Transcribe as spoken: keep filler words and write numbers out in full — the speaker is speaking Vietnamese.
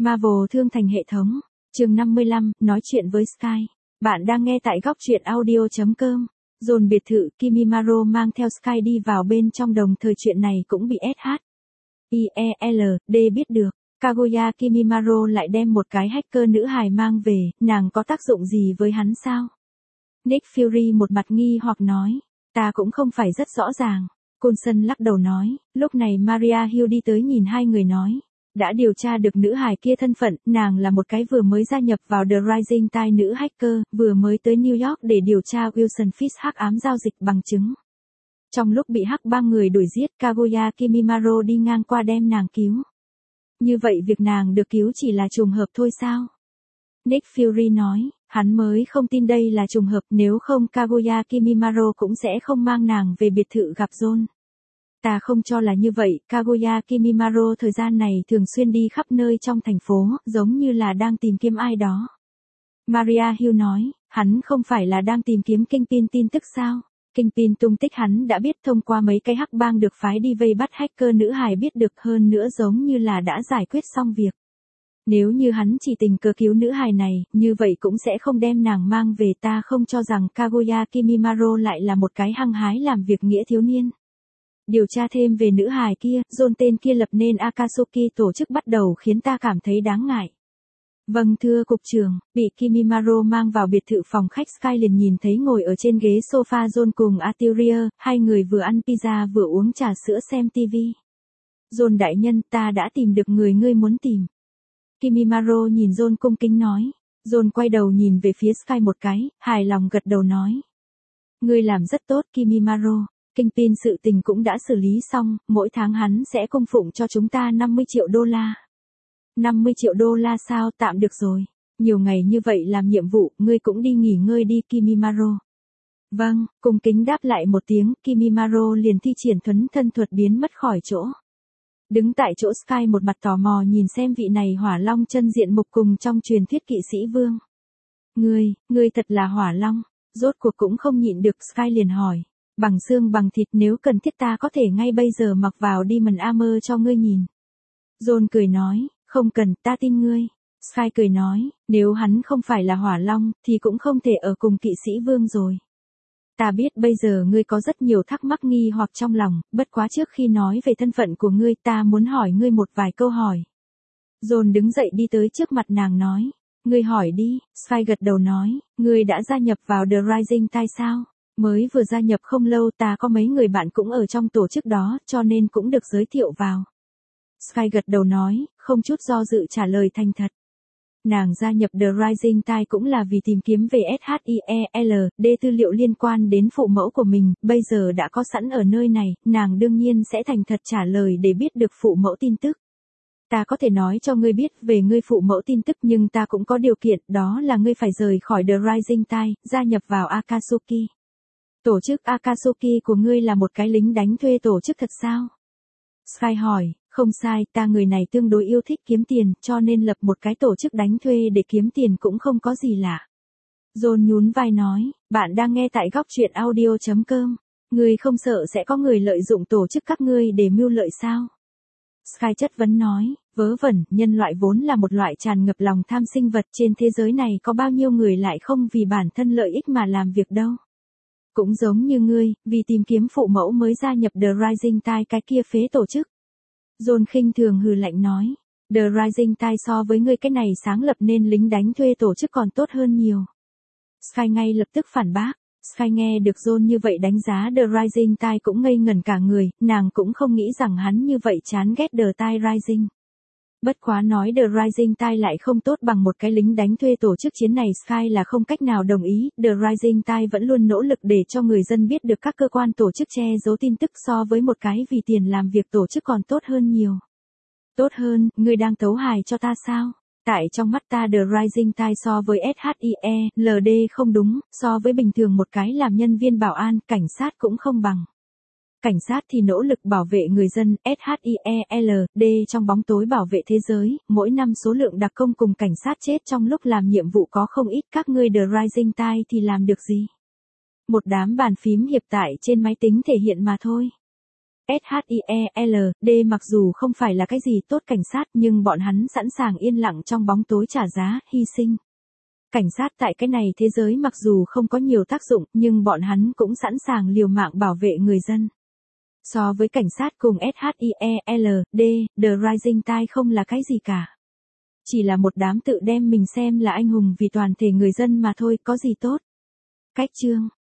Marvel thương thành hệ thống. Chương năm mươi lăm, nói chuyện với Sky. Bạn đang nghe tại góc truyện audio chấm com. Dồn biệt thự, Kimimaro mang theo Sky đi vào bên trong, đồng thời chuyện này cũng bị ét hát i e lờ đê biết được. Kaguya Kimimaro lại đem một cái hacker nữ hài mang về, nàng có tác dụng gì với hắn sao? Nick Fury một mặt nghi hoặc nói, ta cũng không phải rất rõ ràng. Coulson lắc đầu nói, lúc này Maria Hill đi tới nhìn hai người nói, đã điều tra được nữ hài kia thân phận, nàng là một cái vừa mới gia nhập vào The Rising Tide nữ hacker, vừa mới tới New York để điều tra Wilson Fisk hắc ám giao dịch bằng chứng. Trong lúc bị hắc bang người đuổi giết, Kaguya Kimimaro đi ngang qua đem nàng cứu. Như vậy việc nàng được cứu chỉ là trùng hợp thôi sao? Nick Fury nói, hắn mới không tin đây là trùng hợp, nếu không Kaguya Kimimaro cũng sẽ không mang nàng về biệt thự gặp John. Ta không cho là như vậy, Kaguya Kimimaro thời gian này thường xuyên đi khắp nơi trong thành phố, giống như là đang tìm kiếm ai đó. Maria Hill nói, hắn không phải là đang tìm kiếm Kingpin tin tức sao? Kingpin tung tích hắn đã biết thông qua mấy cái hắc bang được phái đi vây bắt hacker nữ hài biết được, hơn nữa giống như là đã giải quyết xong việc. Nếu như hắn chỉ tình cờ cứu nữ hài này, như vậy cũng sẽ không đem nàng mang về. Ta không cho rằng Kaguya Kimimaro lại là một cái hăng hái làm việc nghĩa thiếu niên. Điều tra thêm về nữ hài kia, John tên kia lập nên Akatsuki tổ chức bắt đầu khiến ta cảm thấy đáng ngại. Vâng thưa cục trưởng, bị Kimimaro mang vào biệt thự phòng khách, Sky liền nhìn thấy ngồi ở trên ghế sofa John cùng Arteria, hai người vừa ăn pizza vừa uống trà sữa xem tivi. John đại nhân, ta đã tìm được người ngươi muốn tìm. Kimimaro nhìn John cung kính nói. John quay đầu nhìn về phía Sky một cái, hài lòng gật đầu nói. Ngươi làm rất tốt Kimimaro. Kingpin sự tình cũng đã xử lý xong, mỗi tháng hắn sẽ cung phụng cho chúng ta năm mươi triệu đô la. năm mươi triệu đô la sao? Tạm được rồi. Nhiều ngày như vậy làm nhiệm vụ, ngươi cũng đi nghỉ ngơi đi Kimimaro. Vâng, cung kính đáp lại một tiếng, Kimimaro liền thi triển thuấn thân thuật biến mất khỏi chỗ. Đứng tại chỗ, Sky một mặt tò mò nhìn xem vị này hỏa long chân diện mục cùng trong truyền thuyết kỵ sĩ vương. Ngươi, ngươi thật là hỏa long. Rốt cuộc cũng không nhịn được, Sky liền hỏi. Bằng xương bằng thịt, nếu cần thiết ta có thể ngay bây giờ mặc vào Demon Armor cho ngươi nhìn. John cười nói, không cần, ta tin ngươi. Sky cười nói, nếu hắn không phải là hỏa long, thì cũng không thể ở cùng kỵ sĩ vương rồi. Ta biết bây giờ ngươi có rất nhiều thắc mắc nghi hoặc trong lòng, bất quá trước khi nói về thân phận của ngươi ta muốn hỏi ngươi một vài câu hỏi. John đứng dậy đi tới trước mặt nàng nói, ngươi hỏi đi. Sky gật đầu nói, ngươi đã gia nhập vào The Rising Tide sao? Mới vừa gia nhập không lâu, ta có mấy người bạn cũng ở trong tổ chức đó, cho nên cũng được giới thiệu vào. Sky gật đầu nói, không chút do dự trả lời thành thật. Nàng gia nhập The Rising Tide cũng là vì tìm kiếm về ét hát i e lờ đê tư liệu liên quan đến phụ mẫu của mình, bây giờ đã có sẵn ở nơi này, nàng đương nhiên sẽ thành thật trả lời để biết được phụ mẫu tin tức. Ta có thể nói cho ngươi biết về ngươi phụ mẫu tin tức, nhưng ta cũng có điều kiện, đó là ngươi phải rời khỏi The Rising Tide, gia nhập vào Akatsuki. Tổ chức Akatsuki của ngươi là một cái lính đánh thuê tổ chức thật sao? Sky hỏi, không sai, ta người này tương đối yêu thích kiếm tiền, cho nên lập một cái tổ chức đánh thuê để kiếm tiền cũng không có gì lạ. John nhún vai nói, bạn đang nghe tại góc truyện audio chấm com. Ngươi không sợ sẽ có người lợi dụng tổ chức các ngươi để mưu lợi sao? Sky chất vấn nói, vớ vẩn, nhân loại vốn là một loại tràn ngập lòng tham sinh vật, trên thế giới này có bao nhiêu người lại không vì bản thân lợi ích mà làm việc đâu. Cũng giống như ngươi, vì tìm kiếm phụ mẫu mới gia nhập The Rising Tide cái kia phế tổ chức. John khinh thường hừ lạnh nói, The Rising Tide so với ngươi cái này sáng lập nên lính đánh thuê tổ chức còn tốt hơn nhiều. Sky ngay lập tức phản bác. Sky nghe được John như vậy đánh giá The Rising Tide cũng ngây ngẩn cả người, nàng cũng không nghĩ rằng hắn như vậy chán ghét The Tide Rising. Bất quá nói The Rising Tide lại không tốt bằng một cái lính đánh thuê tổ chức chiến này, Sky là không cách nào đồng ý. The Rising Tide vẫn luôn nỗ lực để cho người dân biết được các cơ quan tổ chức che giấu tin tức, so với một cái vì tiền làm việc tổ chức còn tốt hơn nhiều. Tốt hơn, ngươi đang tấu hài cho ta sao? Tại trong mắt ta The Rising Tide so với ét hát i e lờ đê không đúng, so với bình thường một cái làm nhân viên bảo an, cảnh sát cũng không bằng. Cảnh sát thì nỗ lực bảo vệ người dân, ét hát i e lờ đê trong bóng tối bảo vệ thế giới, mỗi năm số lượng đặc công cùng cảnh sát chết trong lúc làm nhiệm vụ có không ít, các ngươi The Rising Tide thì làm được gì? Một đám bàn phím hiệp tại trên máy tính thể hiện mà thôi. ét hát i e lờ đê mặc dù không phải là cái gì tốt cảnh sát nhưng bọn hắn sẵn sàng yên lặng trong bóng tối trả giá, hy sinh. Cảnh sát tại cái này thế giới mặc dù không có nhiều tác dụng nhưng bọn hắn cũng sẵn sàng liều mạng bảo vệ người dân. So với cảnh sát cùng ét hát i e lờ đê, The Rising Tide không là cái gì cả. Chỉ là một đám tự đem mình xem là anh hùng vì toàn thể người dân mà thôi, có gì tốt. Cách chương